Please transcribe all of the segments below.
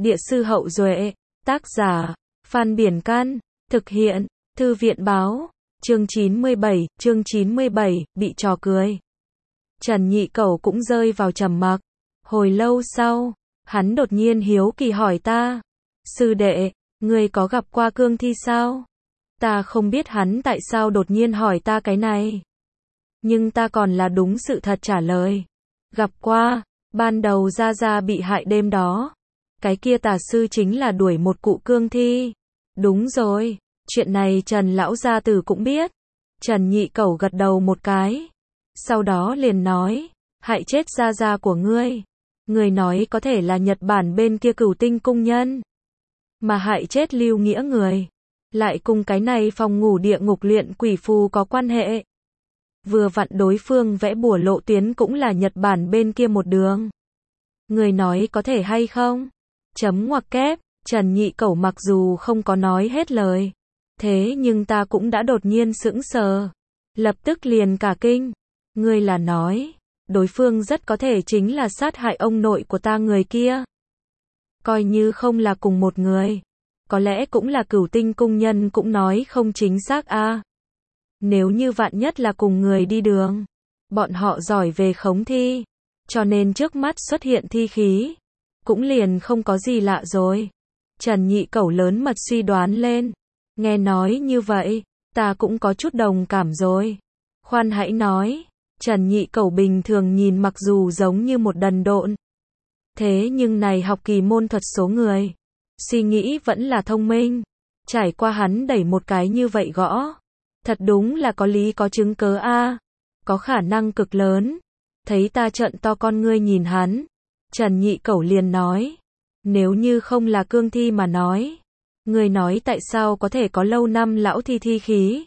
Địa sư Hậu Duệ, tác giả, Phan Biển Can, thực hiện, Thư viện Báo, chương 97, bị trò cười. Trần Nhị Cẩu cũng rơi vào trầm mặc. Hồi lâu sau, hắn đột nhiên hiếu kỳ hỏi ta, sư đệ, ngươi có gặp qua cương thi sao? Ta không biết hắn tại sao đột nhiên hỏi ta cái này. Nhưng ta còn là đúng sự thật trả lời. Gặp qua, ban đầu Gia Gia bị hại đêm đó. Cái kia tà sư chính là đuổi một cụ cương thi. Đúng rồi, chuyện này Trần Lão Gia Tử cũng biết. Trần Nhị Cẩu gật đầu một cái. Sau đó liền nói, hại chết Gia Gia của ngươi. Người nói có thể là Nhật Bản bên kia Cửu Tinh cung nhân. Mà hại chết Lưu Nghĩa người. Lại cùng cái này phòng ngủ địa ngục luyện quỷ phù có quan hệ. Vừa vặn đối phương vẽ bùa lộ tuyến cũng là Nhật Bản bên kia một đường. Người nói có thể hay không? Chấm ngoặc kép, Trần Nhị Cẩu mặc dù không có nói hết lời. Thế nhưng ta cũng đã đột nhiên sững sờ. Lập tức liền cả kinh. Ngươi là nói, đối phương rất có thể chính là sát hại ông nội của ta người kia. Coi như không là cùng một người. Có lẽ cũng là Cửu Tinh cung nhân cũng nói không chính xác a. Nếu như vạn nhất là cùng người đi đường, bọn họ giỏi về khống thi, cho nên trước mắt xuất hiện thi khí, cũng liền không có gì lạ rồi. Trần Nhị Cẩu lớn mật suy đoán lên. Nghe nói như vậy, ta cũng có chút đồng cảm rồi. Khoan hãy nói, Trần Nhị Cẩu bình thường nhìn mặc dù giống như một đần độn. Thế nhưng này học kỳ môn thuật số người, suy nghĩ vẫn là thông minh. Trải qua hắn đẩy một cái như vậy gõ. Thật đúng là có lý có chứng cớ a. Có khả năng cực lớn. Thấy ta trợn to con ngươi nhìn hắn. Trần Nhị Cẩu liền nói. Nếu như không là cương thi mà nói. Người nói tại sao có thể có lâu năm lão thi thi khí.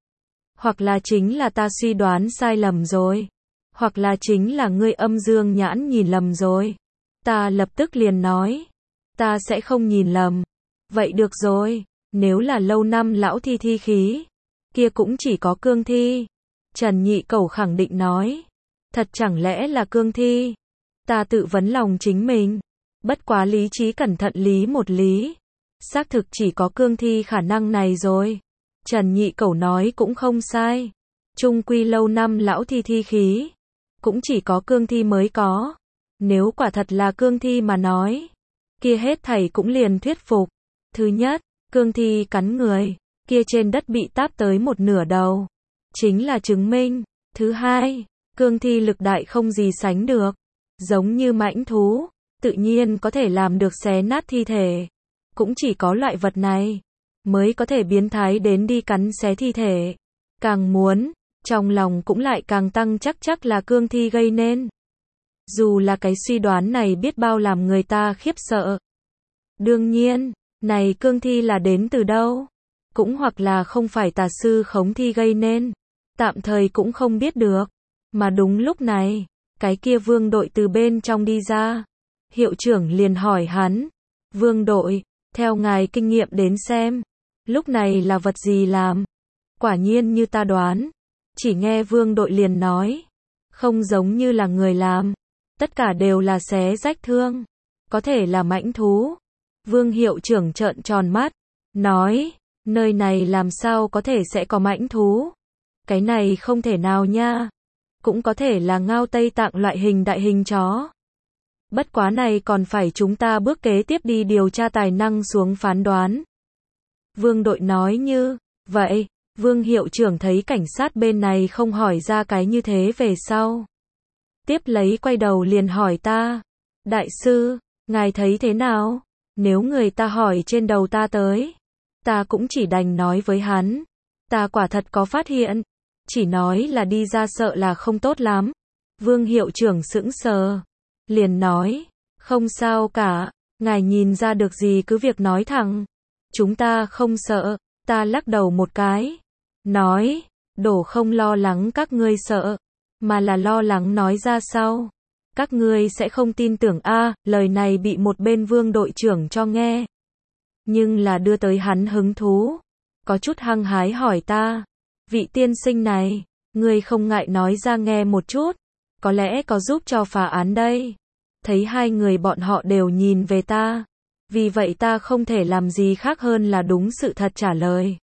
Hoặc là chính là ta suy đoán sai lầm rồi. Hoặc là chính là ngươi âm dương nhãn nhìn lầm rồi. Ta lập tức liền nói. Ta sẽ không nhìn lầm. Vậy được rồi. Nếu là lâu năm lão thi thi khí. Kia cũng chỉ có cương thi. Trần Nhị Cẩu khẳng định nói. Thật chẳng lẽ là cương thi? Ta tự vấn lòng chính mình. Bất quá lý trí cẩn thận lý một lý. Xác thực chỉ có cương thi khả năng này rồi. Trần Nhị Cẩu nói cũng không sai. Chung quy lâu năm lão thi thi khí. Cũng chỉ có cương thi mới có. Nếu quả thật là cương thi mà nói. Kia hết thảy cũng liền thuyết phục. Thứ nhất, cương thi cắn người. Kia trên đất bị táp tới một nửa đầu. Chính là chứng minh. Thứ hai, cương thi lực đại không gì sánh được. Giống như mãnh thú. Tự nhiên có thể làm được xé nát thi thể. Cũng chỉ có loại vật này. Mới có thể biến thái đến đi cắn xé thi thể. Càng muốn. Trong lòng cũng lại càng tăng chắc là cương thi gây nên. Dù là cái suy đoán này biết bao làm người ta khiếp sợ. Đương nhiên, này cương thi là đến từ đâu? Cũng hoặc là không phải tà sư khống thi gây nên. Tạm thời cũng không biết được. Mà đúng lúc này, cái kia Vương đội từ bên trong đi ra. Hiệu trưởng liền hỏi hắn. Vương đội, theo ngài kinh nghiệm đến xem. Lúc này là vật gì làm? Quả nhiên như ta đoán. Chỉ nghe Vương đội liền nói. Không giống như là người làm. Tất cả đều là xé rách thương. Có thể là mãnh thú. Vương hiệu trưởng trợn tròn mắt. Nói. Nơi này làm sao có thể sẽ có mãnh thú? Cái này không thể nào nha. Cũng có thể là ngao Tây Tạng loại hình đại hình chó. Bất quá này còn phải chúng ta bước kế tiếp đi điều tra tài năng xuống phán đoán. Vương đội nói như vậy. Vương hiệu trưởng thấy cảnh sát bên này không hỏi ra cái như thế về sau. Tiếp lấy quay đầu liền hỏi ta. Đại sư, ngài thấy thế nào? Nếu người ta hỏi trên đầu ta tới. Ta cũng chỉ đành nói với hắn. Ta quả thật có phát hiện. Chỉ nói là đi ra sợ là không tốt lắm. Vương hiệu trưởng sững sờ. Liền nói. Không sao cả. Ngài nhìn ra được gì cứ việc nói thẳng. Chúng ta không sợ. Ta lắc đầu một cái. Nói. Đổ không lo lắng các ngươi sợ. Mà là lo lắng nói ra sau. Các ngươi sẽ không tin tưởng a. Lời này bị một bên Vương đội trưởng cho nghe. Nhưng là đưa tới hắn hứng thú. Có chút hăng hái hỏi ta. Vị tiên sinh này, ngươi không ngại nói ra nghe một chút. Có lẽ có giúp cho phá án đây. Thấy hai người bọn họ đều nhìn về ta. Vì vậy ta không thể làm gì khác hơn là đúng sự thật trả lời.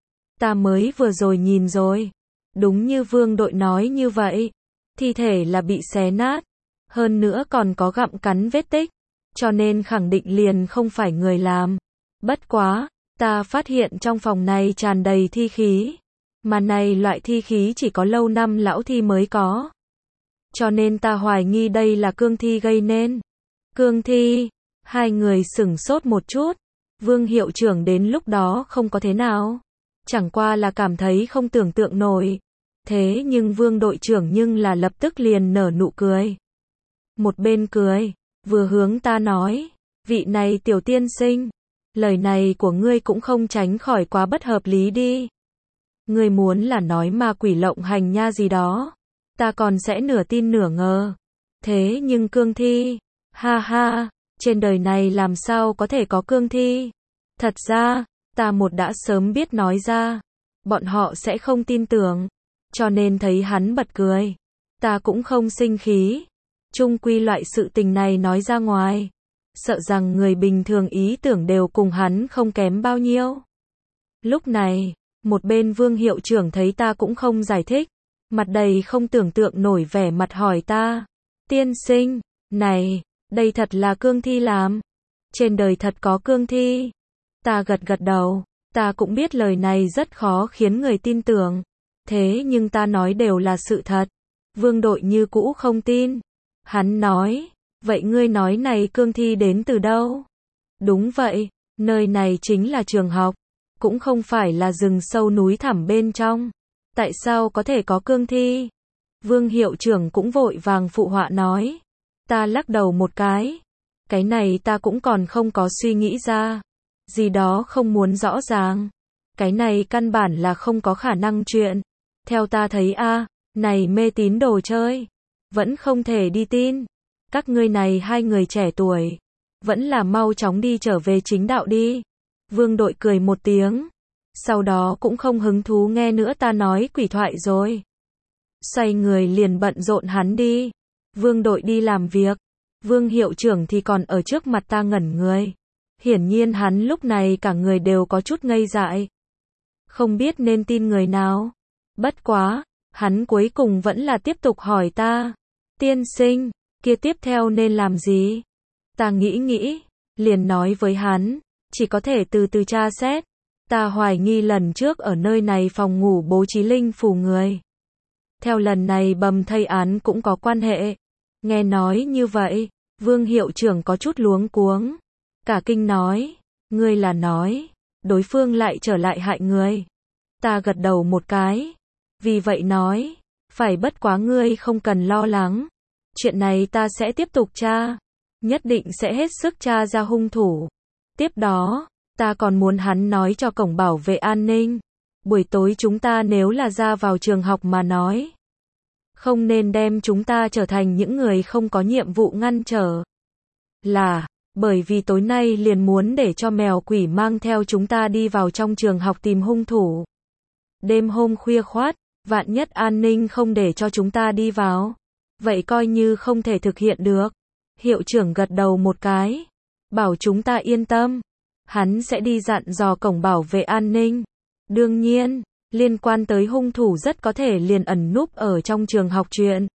Ta mới vừa rồi nhìn rồi. Đúng như Vương đội nói như vậy. Thi thể là bị xé nát. Hơn nữa còn có gặm cắn vết tích. Cho nên khẳng định liền không phải người làm. Bất quá, ta phát hiện trong phòng này tràn đầy thi khí. Mà này loại thi khí chỉ có lâu năm lão thi mới có. Cho nên ta hoài nghi đây là cương thi gây nên. Cương thi, hai người sửng sốt một chút. Vương hiệu trưởng đến lúc đó không có thế nào. Chẳng qua là cảm thấy không tưởng tượng nổi. Thế nhưng Vương đội trưởng nhưng là lập tức liền nở nụ cười. Một bên cười, vừa hướng ta nói, vị này tiểu tiên sinh, lời này của ngươi cũng không tránh khỏi quá bất hợp lý đi. Ngươi muốn là nói ma quỷ lộng hành nha gì đó, ta còn sẽ nửa tin nửa ngờ. Thế nhưng cương thi, ha ha, trên đời này làm sao có thể có cương thi? Thật ra, ta một đã sớm biết nói ra, bọn họ sẽ không tin tưởng, cho nên thấy hắn bật cười. Ta cũng không sinh khí. Chung quy loại sự tình này nói ra ngoài, sợ rằng người bình thường ý tưởng đều cùng hắn không kém bao nhiêu. Lúc này, một bên Vương hiệu trưởng thấy ta cũng không giải thích, mặt đầy không tưởng tượng nổi vẻ mặt hỏi ta, tiên sinh, này, đây thật là cương thi làm? Trên đời thật có cương thi? Ta gật gật đầu, ta cũng biết lời này rất khó khiến người tin tưởng, thế nhưng ta nói đều là sự thật. Vương đội như cũ không tin. Hắn nói, vậy ngươi nói này cương thi đến từ đâu? Đúng vậy, nơi này chính là trường học, cũng không phải là rừng sâu núi thẳm bên trong. Tại sao có thể có cương thi? Vương hiệu trưởng cũng vội vàng phụ họa nói. Ta lắc đầu một cái này ta cũng còn không có suy nghĩ ra. Gì đó không muốn rõ ràng. Cái này căn bản là không có khả năng chuyện. Theo ta thấy này mê tín đồ chơi. Vẫn không thể đi tin. Các ngươi này hai người trẻ tuổi. Vẫn là mau chóng đi trở về chính đạo đi. Vương đội cười một tiếng. Sau đó cũng không hứng thú nghe nữa ta nói quỷ thoại rồi. Xoay người liền bận rộn hắn đi. Vương đội đi làm việc. Vương hiệu trưởng thì còn ở trước mặt ta ngẩn người. Hiển nhiên hắn lúc này cả người đều có chút ngây dại. Không biết nên tin người nào. Bất quá, hắn cuối cùng vẫn là tiếp tục hỏi ta. Tiên sinh, kia tiếp theo nên làm gì? Ta nghĩ, liền nói với hắn, chỉ có thể từ từ tra xét. Ta hoài nghi lần trước ở nơi này phòng ngủ bố trí linh phù người. Theo lần này bầm thây án cũng có quan hệ. Nghe nói như vậy, Vương hiệu trưởng có chút luống cuống. Cả kinh nói, ngươi là nói, đối phương lại trở lại hại người. Ta gật đầu một cái. Vì vậy nói, phải bất quá ngươi không cần lo lắng. Chuyện này ta sẽ tiếp tục tra. Nhất định sẽ hết sức tra ra hung thủ. Tiếp đó, ta còn muốn hắn nói cho cổng bảo vệ an ninh. Buổi tối chúng ta nếu là ra vào trường học mà nói. Không nên đem chúng ta trở thành những người không có nhiệm vụ ngăn trở. Là, bởi vì tối nay liền muốn để cho mèo quỷ mang theo chúng ta đi vào trong trường học tìm hung thủ. Đêm hôm khuya khoắt, vạn nhất an ninh không để cho chúng ta đi vào. Vậy coi như không thể thực hiện được. Hiệu trưởng gật đầu một cái. Bảo chúng ta yên tâm. Hắn sẽ đi dặn dò cổng bảo vệ an ninh. Đương nhiên, liên quan tới hung thủ rất có thể liền ẩn núp ở trong trường học chuyện.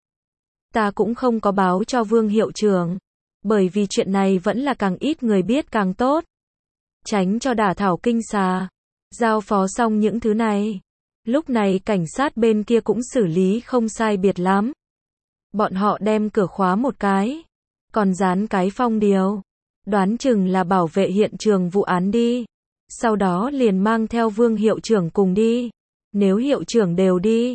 Ta cũng không có báo cho Vương hiệu trưởng. Bởi vì chuyện này vẫn là càng ít người biết càng tốt. Tránh cho đả thảo kinh xà. Giao phó xong những thứ này. Lúc này cảnh sát bên kia cũng xử lý không sai biệt lắm. Bọn họ đem cửa khóa một cái. Còn dán cái phong điều. Đoán chừng là bảo vệ hiện trường vụ án đi. Sau đó liền mang theo Vương hiệu trưởng cùng đi. Nếu hiệu trưởng đều đi,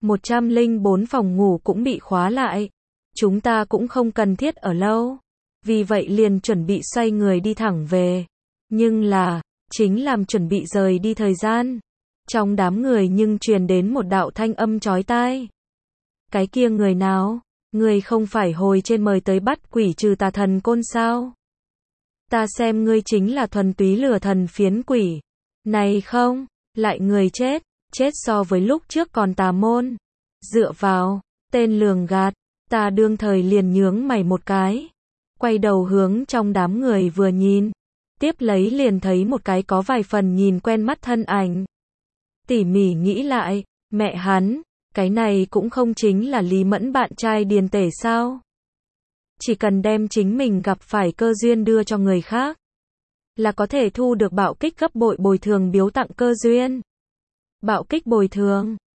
104 phòng ngủ cũng bị khóa lại. Chúng ta cũng không cần thiết ở lâu. Vì vậy liền chuẩn bị xoay người đi thẳng về. Nhưng là, chính làm chuẩn bị rời đi thời gian. Trong đám người nhưng truyền đến một đạo thanh âm chói tai. Cái kia người nào? Người không phải hồi trên mời tới bắt quỷ trừ tà thần côn sao? Ta xem ngươi chính là thuần túy lừa thần phiến quỷ. Này không, lại người chết so với lúc trước còn tà môn. Dựa vào, tên lường gạt, ta đương thời liền nhướng mày một cái. Quay đầu hướng trong đám người vừa nhìn. Tiếp lấy liền thấy một cái có vài phần nhìn quen mắt thân ảnh. Tỉ mỉ nghĩ lại, mẹ hắn, cái này cũng không chính là Lý Mẫn bạn trai Điền Tể sao? Chỉ cần đem chính mình gặp phải cơ duyên đưa cho người khác, là có thể thu được bạo kích gấp bội bồi thường biếu tặng cơ duyên. Bạo kích bồi thường.